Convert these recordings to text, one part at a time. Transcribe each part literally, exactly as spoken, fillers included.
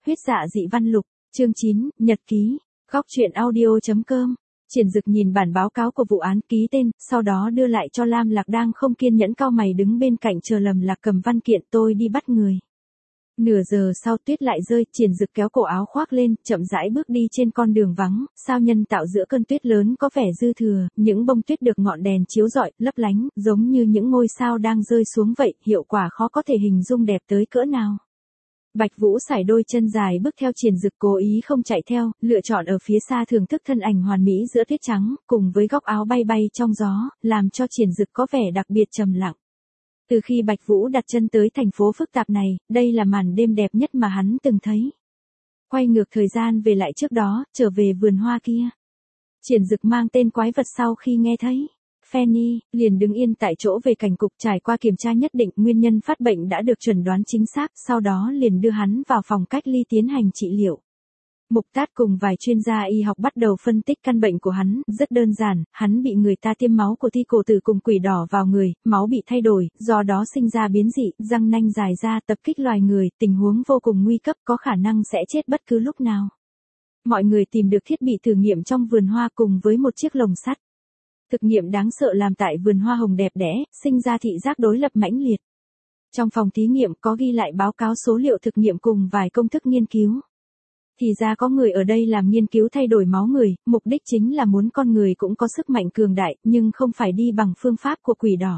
Huyết dạ dị văn lục, chương chín, nhật ký, góc truyện audio chấm com. Triển Dực nhìn bản báo cáo của vụ án, ký tên, sau đó đưa lại cho Lam Lạc đang không kiên nhẫn cau mày đứng bên cạnh chờ Lâm Lạc cầm văn kiện. Tôi đi bắt người. Nửa giờ sau tuyết lại rơi, Triển Dực kéo cổ áo khoác lên, chậm rãi bước đi trên con đường vắng, sao nhân tạo giữa cơn tuyết lớn có vẻ dư thừa, những bông tuyết được ngọn đèn chiếu rọi, lấp lánh, giống như những ngôi sao đang rơi xuống vậy, hiệu quả khó có thể hình dung đẹp tới cỡ nào. Bạch Vũ sải đôi chân dài bước theo Triển Dực, cố ý không chạy theo, lựa chọn ở phía xa thưởng thức thân ảnh hoàn mỹ giữa tuyết trắng, cùng với góc áo bay bay trong gió, làm cho Triển Dực có vẻ đặc biệt trầm lặng. Từ khi Bạch Vũ đặt chân tới thành phố phức tạp này, đây là màn đêm đẹp nhất mà hắn từng thấy. Quay ngược thời gian về lại trước đó, trở về vườn hoa kia. Triển Dực mang tên quái vật sau khi nghe thấy Fanny, liền đứng yên tại chỗ về cảnh cục. Trải qua kiểm tra nhất định, nguyên nhân phát bệnh đã được chẩn đoán chính xác, sau đó liền đưa hắn vào phòng cách ly tiến hành trị liệu. Mục Tát cùng vài chuyên gia y học bắt đầu phân tích căn bệnh của hắn, rất đơn giản, hắn bị người ta tiêm máu của thi cổ tử cùng quỷ đỏ vào người, máu bị thay đổi, do đó sinh ra biến dị, răng nanh dài ra, tập kích loài người, tình huống vô cùng nguy cấp, có khả năng sẽ chết bất cứ lúc nào. Mọi người tìm được thiết bị thử nghiệm trong vườn hoa cùng với một chiếc lồng sắt. Thực nghiệm đáng sợ làm tại vườn hoa hồng đẹp đẽ, sinh ra thị giác đối lập mãnh liệt. Trong phòng thí nghiệm có ghi lại báo cáo số liệu thực nghiệm cùng vài công thức nghiên cứu. Thì ra có người ở đây làm nghiên cứu thay đổi máu người, mục đích chính là muốn con người cũng có sức mạnh cường đại, nhưng không phải đi bằng phương pháp của quỷ đỏ.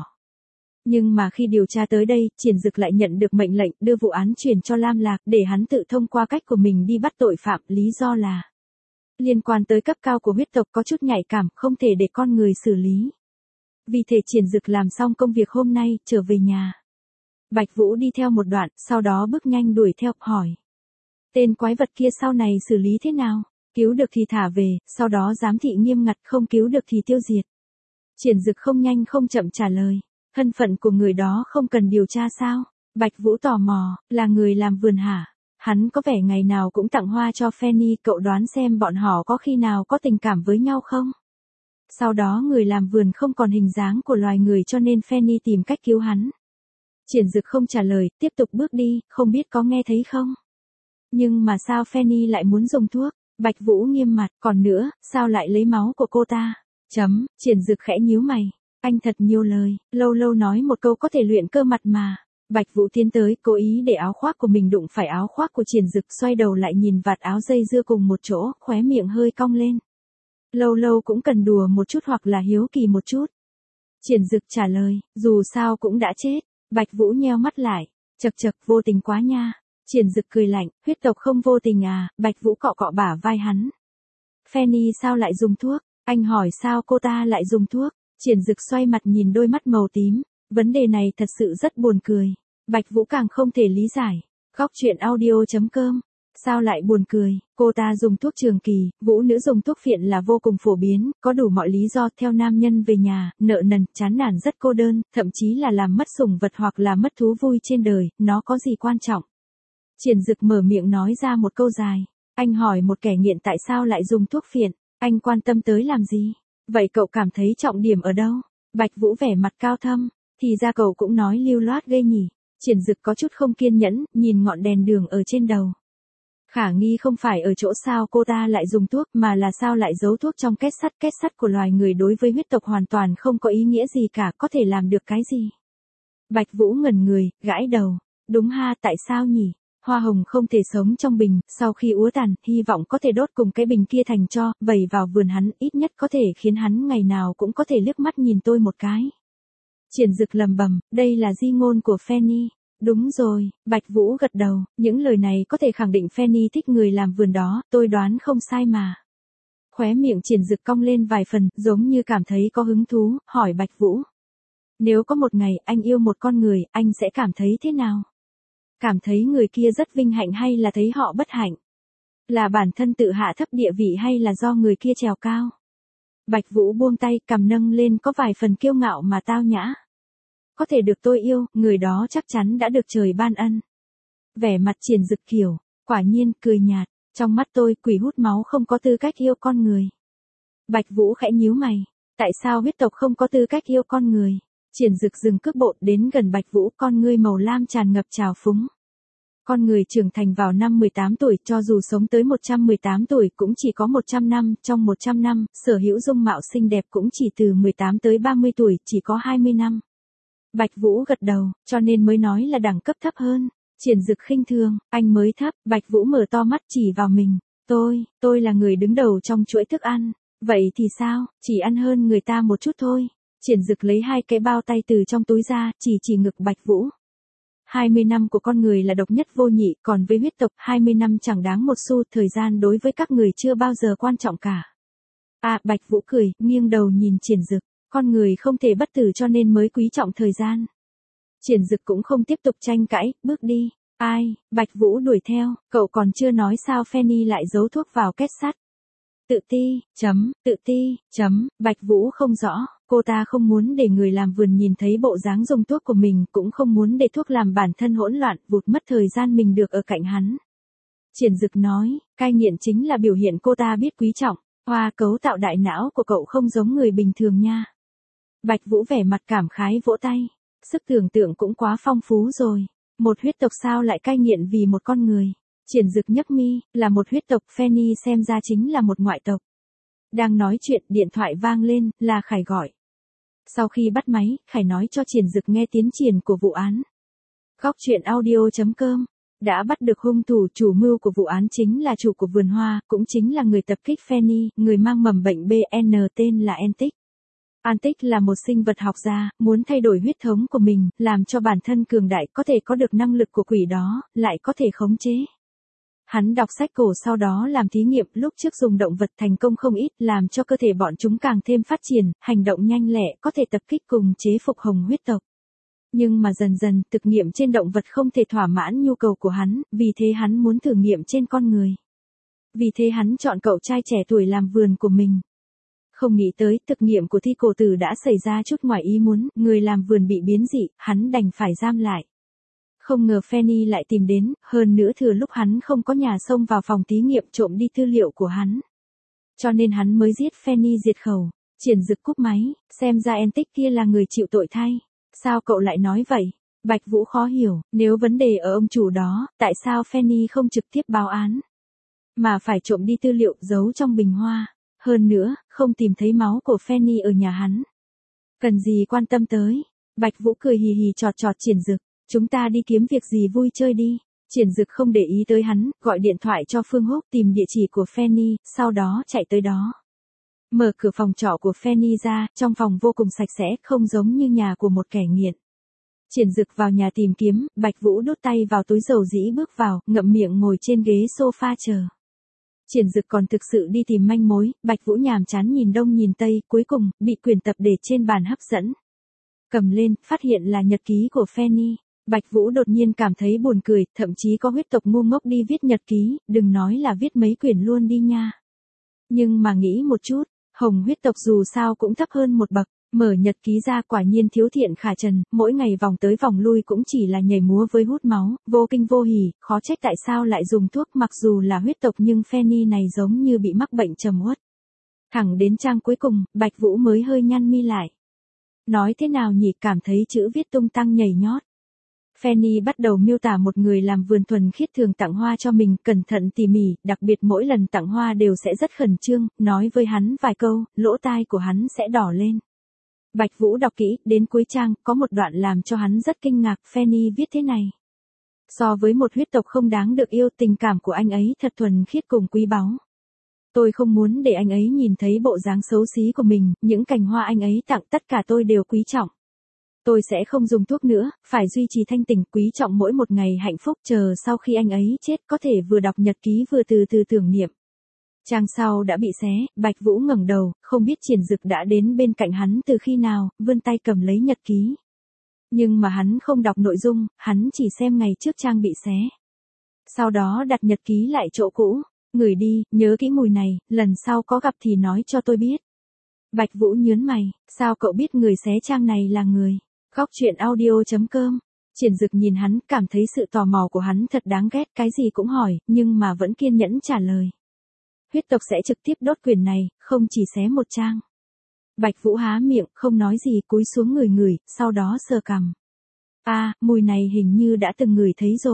Nhưng mà khi điều tra tới đây, Triển Dực lại nhận được mệnh lệnh đưa vụ án chuyển cho Lam Lạc để hắn tự thông qua cách của mình đi bắt tội phạm, lý do là liên quan tới cấp cao của huyết tộc có chút nhạy cảm, không thể để con người xử lý. Vì thế Triển Dực làm xong công việc hôm nay, trở về nhà. Bạch Vũ đi theo một đoạn, sau đó bước nhanh đuổi theo, hỏi. Tên quái vật kia sau này xử lý thế nào? Cứu được thì thả về, sau đó giám thị nghiêm ngặt, không cứu được thì tiêu diệt. Triển Dực không nhanh không chậm trả lời. Thân phận của người đó không cần điều tra sao? Bạch Vũ tò mò, là người làm vườn hả? Hắn có vẻ ngày nào cũng tặng hoa cho Fanny, cậu đoán xem bọn họ có khi nào có tình cảm với nhau không? Sau đó người làm vườn không còn hình dáng của loài người cho nên Fanny tìm cách cứu hắn. Triển Dực không trả lời, tiếp tục bước đi, không biết có nghe thấy không? Nhưng mà sao Fanny lại muốn dùng thuốc? Bạch Vũ nghiêm mặt, còn nữa, sao lại lấy máu của cô ta? Chấm, Triển Dực khẽ nhíu mày. Anh thật nhiều lời, lâu lâu nói một câu có thể luyện cơ mặt mà. Bạch Vũ tiến tới, cố ý để áo khoác của mình đụng phải áo khoác của Triển Dực, xoay đầu lại nhìn vạt áo dây dưa cùng một chỗ, khóe miệng hơi cong lên. Lâu lâu cũng cần đùa một chút hoặc là hiếu kỳ một chút. Triển Dực trả lời, dù sao cũng đã chết. Bạch Vũ nheo mắt lại, chật chật, vô tình quá nha. Triển Dực cười lạnh, huyết tộc không vô tình à? Bạch Vũ cọ cọ bả vai hắn. Fanny sao lại dùng thuốc? Anh hỏi sao cô ta lại dùng thuốc? Triển Dực xoay mặt nhìn đôi mắt màu tím. Vấn đề này thật sự rất buồn cười. Bạch Vũ càng không thể lý giải. Góc truyện audio chấm com. Sao lại buồn cười? Cô ta dùng thuốc trường kỳ, vũ nữ dùng thuốc phiện là vô cùng phổ biến, có đủ mọi lý do. Theo nam nhân về nhà, nợ nần, chán nản rất cô đơn, thậm chí là làm mất sủng vật hoặc là mất thú vui trên đời, nó có gì quan trọng? Triển Dực mở miệng nói ra một câu dài. Anh hỏi một kẻ nghiện tại sao lại dùng thuốc phiện, anh quan tâm tới làm gì? Vậy cậu cảm thấy trọng điểm ở đâu? Bạch Vũ vẻ mặt cao thâm. Thì ra cậu cũng nói lưu loát ghê nhỉ. Triển Dực có chút không kiên nhẫn, nhìn ngọn đèn đường ở trên đầu. Khả nghi không phải ở chỗ sao cô ta lại dùng thuốc, mà là sao lại giấu thuốc trong két sắt. Két sắt của loài người đối với huyết tộc hoàn toàn không có ý nghĩa gì cả, có thể làm được cái gì? Bạch Vũ ngẩn người, gãi đầu. Đúng ha, tại sao nhỉ? Hoa hồng không thể sống trong bình, sau khi úa tàn, hy vọng có thể đốt cùng cái bình kia thành tro, vẩy vào vườn hắn, ít nhất có thể khiến hắn ngày nào cũng có thể liếc mắt nhìn tôi một cái. Triển Dực lầm bầm, đây là di ngôn của Fanny. Đúng rồi, Bạch Vũ gật đầu, những lời này có thể khẳng định Fanny thích người làm vườn đó, tôi đoán không sai mà. Khóe miệng Triển Dực cong lên vài phần, giống như cảm thấy có hứng thú, hỏi Bạch Vũ. Nếu có một ngày anh yêu một con người, anh sẽ cảm thấy thế nào? Cảm thấy người kia rất vinh hạnh hay là thấy họ bất hạnh? Là bản thân tự hạ thấp địa vị hay là do người kia trèo cao? Bạch Vũ buông tay, cằm nâng lên có vài phần kiêu ngạo mà tao nhã. Có thể được tôi yêu, người đó chắc chắn đã được trời ban ân. Vẻ mặt Triển Dực kiểu, quả nhiên, cười nhạt. Trong mắt tôi, quỷ hút máu không có tư cách yêu con người. Bạch Vũ khẽ nhíu mày. Tại sao huyết tộc không có tư cách yêu con người? Triển Dực dừng cước bộ đến gần Bạch Vũ, con ngươi màu lam tràn ngập trào phúng. Con người trưởng thành vào năm mười tám tuổi, cho dù sống tới một trăm mười tám tuổi cũng chỉ có một trăm năm, trong một trăm năm, sở hữu dung mạo xinh đẹp cũng chỉ từ mười tám tới ba mươi tuổi, chỉ có hai mươi năm. Bạch Vũ gật đầu, cho nên mới nói là đẳng cấp thấp hơn. Triển Dực khinh thường, anh mới thấp. Bạch Vũ mở to mắt chỉ vào mình. Tôi, tôi là người đứng đầu trong chuỗi thức ăn. Vậy thì sao, chỉ ăn hơn người ta một chút thôi. Triển Dực lấy hai cái bao tay từ trong túi ra, chỉ chỉ ngực Bạch Vũ. hai mươi năm của con người là độc nhất vô nhị, còn với huyết tộc, hai mươi năm chẳng đáng một xu, thời gian đối với các người chưa bao giờ quan trọng cả. À, Bạch Vũ cười, nghiêng đầu nhìn Triển Dực, con người không thể bất tử cho nên mới quý trọng thời gian. Triển Dực cũng không tiếp tục tranh cãi, bước đi. Ai, Bạch Vũ đuổi theo, cậu còn chưa nói sao Fanny lại giấu thuốc vào két sắt. Tự ti, chấm, tự ti, chấm, Bạch Vũ không rõ, cô ta không muốn để người làm vườn nhìn thấy bộ dáng dùng thuốc của mình, cũng không muốn để thuốc làm bản thân hỗn loạn, vụt mất thời gian mình được ở cạnh hắn. Triển Dực nói, cai nghiện chính là biểu hiện cô ta biết quý trọng, hoa cấu tạo đại não của cậu không giống người bình thường nha. Bạch Vũ vẻ mặt cảm khái vỗ tay, sức tưởng tượng cũng quá phong phú rồi, một huyết tộc sao lại cai nghiện vì một con người. Triển Dực nhấp mi, là một huyết tộc, Fanny xem ra chính là một ngoại tộc. Đang nói chuyện, điện thoại vang lên, là Khải gọi. Sau khi bắt máy, Khải nói cho Triển Dực nghe tiến triển của vụ án. Góc truyện audio chấm com đã bắt được hung thủ, chủ mưu của vụ án chính là chủ của vườn hoa, cũng chính là người tập kích Fanny, người mang mầm bệnh bê en tên là Antic. Antic là một sinh vật học gia, muốn thay đổi huyết thống của mình, làm cho bản thân cường đại, có thể có được năng lực của quỷ đó, lại có thể khống chế. Hắn đọc sách cổ sau đó làm thí nghiệm, lúc trước dùng động vật thành công không ít, làm cho cơ thể bọn chúng càng thêm phát triển, hành động nhanh lẹ, có thể tập kích cùng chế phục hồng huyết tộc. Nhưng mà dần dần, thực nghiệm trên động vật không thể thỏa mãn nhu cầu của hắn, vì thế hắn muốn thử nghiệm trên con người. Vì thế hắn chọn cậu trai trẻ tuổi làm vườn của mình. Không nghĩ tới, thực nghiệm của thi cổ tử đã xảy ra chút ngoài ý muốn, người làm vườn bị biến dị, hắn đành phải giam lại. Không ngờ Fanny lại tìm đến, hơn nữa thừa lúc hắn không có nhà xông vào phòng thí nghiệm trộm đi tư liệu của hắn. Cho nên hắn mới giết Fanny diệt khẩu. Triển Dực cúp máy, xem ra Antic kia là người chịu tội thay. Sao cậu lại nói vậy? Bạch Vũ khó hiểu, nếu vấn đề ở ông chủ đó, tại sao Fanny không trực tiếp báo án? Mà phải trộm đi tư liệu giấu trong bình hoa. Hơn nữa, không tìm thấy máu của Fanny ở nhà hắn. Cần gì quan tâm tới? Bạch Vũ cười hì hì chọt chọt Triển Dực. Chúng ta đi kiếm việc gì vui chơi đi. Triển Dực không để ý tới hắn, gọi điện thoại cho Phương Húc tìm địa chỉ của Fanny, sau đó chạy tới đó. Mở cửa phòng trọ của Fanny ra, trong phòng vô cùng sạch sẽ, không giống như nhà của một kẻ nghiện. Triển Dực vào nhà tìm kiếm, Bạch Vũ đút tay vào túi dầu dĩ bước vào, ngậm miệng ngồi trên ghế sofa chờ. Triển Dực còn thực sự đi tìm manh mối, Bạch Vũ nhàm chán nhìn đông nhìn tây, cuối cùng, bị quyển tập để trên bàn hấp dẫn. Cầm lên, phát hiện là nhật ký của Fanny. Bạch Vũ đột nhiên cảm thấy buồn cười, thậm chí có huyết tộc ngu ngốc đi viết nhật ký, đừng nói là viết mấy quyển luôn đi nha. Nhưng mà nghĩ một chút, hồng huyết tộc dù sao cũng thấp hơn một bậc, mở nhật ký ra quả nhiên thiếu thiện khả trần, mỗi ngày vòng tới vòng lui cũng chỉ là nhảy múa với hút máu, vô kinh vô hỉ, khó trách tại sao lại dùng thuốc, mặc dù là huyết tộc nhưng Fanny này giống như bị mắc bệnh trầm uất. Thẳng đến trang cuối cùng, Bạch Vũ mới hơi nhăn mi lại. Nói thế nào nhỉ, cảm thấy chữ viết tung tăng nhảy nhót. Fanny bắt đầu miêu tả một người làm vườn thuần khiết thường tặng hoa cho mình, cẩn thận tỉ mỉ, đặc biệt mỗi lần tặng hoa đều sẽ rất khẩn trương, nói với hắn vài câu, lỗ tai của hắn sẽ đỏ lên. Bạch Vũ đọc kỹ, đến cuối trang, có một đoạn làm cho hắn rất kinh ngạc, Fanny viết thế này. So với một huyết tộc không đáng được yêu, tình cảm của anh ấy thật thuần khiết cùng quý báu. Tôi không muốn để anh ấy nhìn thấy bộ dáng xấu xí của mình, những cành hoa anh ấy tặng tất cả tôi đều quý trọng. Tôi sẽ không dùng thuốc nữa, phải duy trì thanh tỉnh, quý trọng mỗi một ngày hạnh phúc, chờ sau khi anh ấy chết có thể vừa đọc nhật ký vừa từ từ tưởng niệm. Trang sau đã bị xé, Bạch Vũ ngẩng đầu, không biết Triển Dực đã đến bên cạnh hắn từ khi nào, vươn tay cầm lấy nhật ký. Nhưng mà hắn không đọc nội dung, hắn chỉ xem ngày trước trang bị xé. Sau đó đặt nhật ký lại chỗ cũ, ngửi đi, nhớ kỹ mùi này, lần sau có gặp thì nói cho tôi biết. Bạch Vũ nhớn mày, sao cậu biết người xé trang này là người? Góc truyện audio chấm com. Triển Dực nhìn hắn, cảm thấy sự tò mò của hắn thật đáng ghét, cái gì cũng hỏi, nhưng mà vẫn kiên nhẫn trả lời. Huyết tộc sẽ trực tiếp đốt quyển này, không chỉ xé một trang. Bạch Vũ há miệng, không nói gì, cúi xuống ngửi ngửi, sau đó sờ cằm. À, mùi này hình như đã từng ngửi thấy rồi.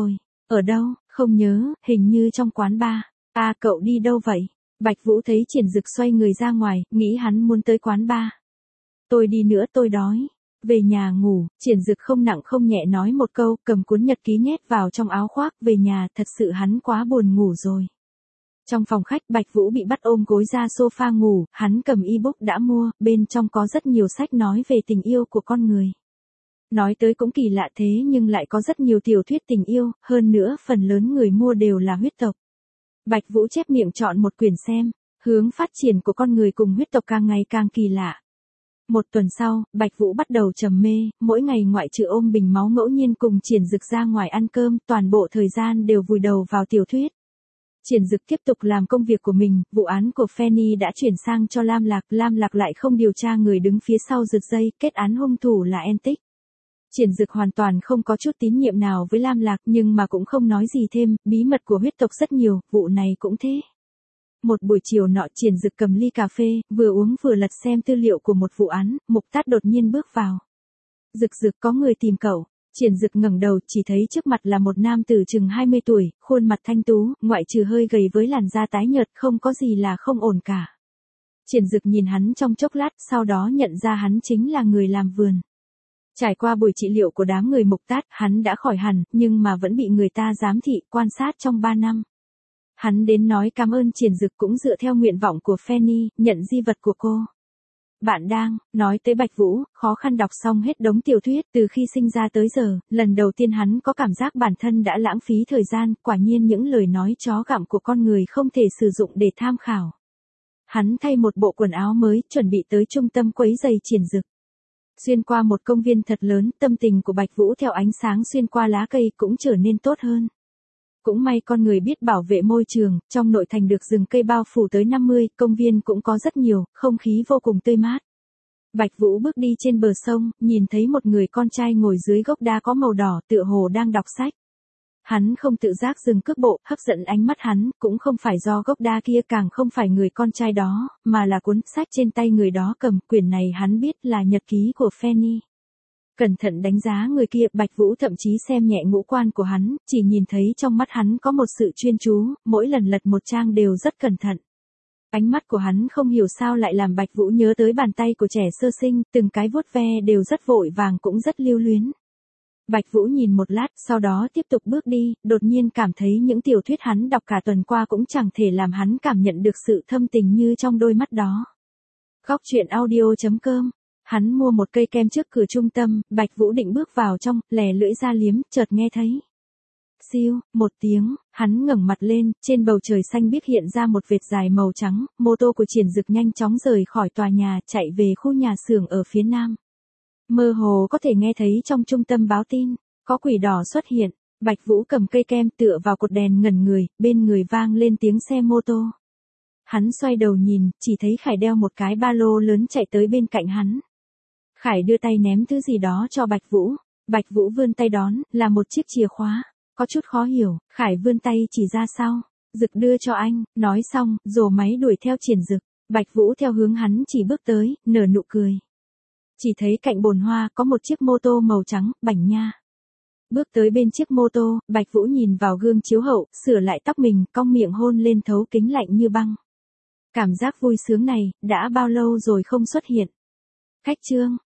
Ở đâu, không nhớ, hình như trong quán bar. À cậu đi đâu vậy? Bạch Vũ thấy Triển Dực xoay người ra ngoài, nghĩ hắn muốn tới quán bar. Tôi đi nữa tôi đói. Về nhà ngủ, Triển Dực không nặng không nhẹ nói một câu, cầm cuốn nhật ký nhét vào trong áo khoác, về nhà, thật sự hắn quá buồn ngủ rồi. Trong phòng khách, Bạch Vũ bị bắt ôm gối ra sofa ngủ, hắn cầm ebook đã mua, bên trong có rất nhiều sách nói về tình yêu của con người. Nói tới cũng kỳ lạ thế nhưng lại có rất nhiều tiểu thuyết tình yêu, hơn nữa phần lớn người mua đều là huyết tộc. Bạch Vũ chép miệng chọn một quyển xem, hướng phát triển của con người cùng huyết tộc càng ngày càng kỳ lạ. Một tuần sau, Bạch Vũ bắt đầu trầm mê, mỗi ngày ngoại trừ ôm bình máu ngẫu nhiên cùng Triển Dực ra ngoài ăn cơm, toàn bộ thời gian đều vùi đầu vào tiểu thuyết. Triển Dực tiếp tục làm công việc của mình, vụ án của Fanny đã chuyển sang cho Lam Lạc, Lam Lạc lại không điều tra người đứng phía sau giật dây, kết án hung thủ là Entic. Triển Dực hoàn toàn không có chút tín nhiệm nào với Lam Lạc nhưng mà cũng không nói gì thêm, bí mật của huyết tộc rất nhiều, vụ này cũng thế. Một buổi chiều nọ Triển Dực cầm ly cà phê, vừa uống vừa lật xem tư liệu của một vụ án, Mục Tát đột nhiên bước vào. Dực Dực có người tìm cậu. Triển Dực ngẩng đầu chỉ thấy trước mặt là một nam tử chừng hai mươi tuổi, khuôn mặt thanh tú, ngoại trừ hơi gầy với làn da tái nhợt không có gì là không ổn cả. Triển Dực nhìn hắn trong chốc lát sau đó nhận ra hắn chính là người làm vườn. Trải qua buổi trị liệu của đám người Mục Tát, hắn đã khỏi hẳn, nhưng mà vẫn bị người ta giám thị, quan sát trong ba năm. Hắn đến nói cảm ơn Triển Dực cũng dựa theo nguyện vọng của Fanny, nhận di vật của cô. Bạn đang nói tới Bạch Vũ, khó khăn đọc xong hết đống tiểu thuyết, từ khi sinh ra tới giờ, lần đầu tiên hắn có cảm giác bản thân đã lãng phí thời gian, quả nhiên những lời nói chó gặm của con người không thể sử dụng để tham khảo. Hắn thay một bộ quần áo mới, chuẩn bị tới trung tâm quấy giày Triển Dực. Xuyên qua một công viên thật lớn, tâm tình của Bạch Vũ theo ánh sáng xuyên qua lá cây cũng trở nên tốt hơn. Cũng may con người biết bảo vệ môi trường, trong nội thành được rừng cây bao phủ tới năm mươi, công viên cũng có rất nhiều, không khí vô cùng tươi mát. Bạch Vũ bước đi trên bờ sông, nhìn thấy một người con trai ngồi dưới gốc đa có màu đỏ tựa hồ đang đọc sách. Hắn không tự giác dừng cước bộ, hấp dẫn ánh mắt hắn, cũng không phải do gốc đa kia càng không phải người con trai đó, mà là cuốn sách trên tay người đó cầm, quyển này hắn biết là nhật ký của Fanny. Cẩn thận đánh giá người kia, Bạch Vũ thậm chí xem nhẹ ngũ quan của hắn, chỉ nhìn thấy trong mắt hắn có một sự chuyên chú, mỗi lần lật một trang đều rất cẩn thận. Ánh mắt của hắn không hiểu sao lại làm Bạch Vũ nhớ tới bàn tay của trẻ sơ sinh, từng cái vuốt ve đều rất vội vàng cũng rất lưu luyến. Bạch Vũ nhìn một lát, sau đó tiếp tục bước đi, đột nhiên cảm thấy những tiểu thuyết hắn đọc cả tuần qua cũng chẳng thể làm hắn cảm nhận được sự thâm tình như trong đôi mắt đó. Góc truyện audio chấm com. Hắn mua một cây kem trước cửa trung tâm, Bạch Vũ định bước vào trong, lè lưỡi ra liếm, chợt nghe thấy. Siêu, một tiếng, hắn ngẩng mặt lên, trên bầu trời xanh biếc hiện ra một vệt dài màu trắng, mô tô của Triển Dực nhanh chóng rời khỏi tòa nhà, chạy về khu nhà xưởng ở phía nam. Mơ hồ có thể nghe thấy trong trung tâm báo tin, có quỷ đỏ xuất hiện, Bạch Vũ cầm cây kem tựa vào cột đèn ngẩn người, bên người vang lên tiếng xe mô tô. Hắn xoay đầu nhìn, chỉ thấy Khải đeo một cái ba lô lớn chạy tới bên cạnh hắn. Khải đưa tay ném thứ gì đó cho Bạch Vũ, Bạch Vũ vươn tay đón, là một chiếc chìa khóa, có chút khó hiểu, Khải vươn tay chỉ ra sau, Dực đưa cho anh, nói xong, rồ máy đuổi theo Triển Dực, Bạch Vũ theo hướng hắn chỉ bước tới, nở nụ cười. Chỉ thấy cạnh bồn hoa có một chiếc mô tô màu trắng, bảnh nha. Bước tới bên chiếc mô tô, Bạch Vũ nhìn vào gương chiếu hậu, sửa lại tóc mình, cong miệng hôn lên thấu kính lạnh như băng. Cảm giác vui sướng này, đã bao lâu rồi không xuất hiện. Khách chương.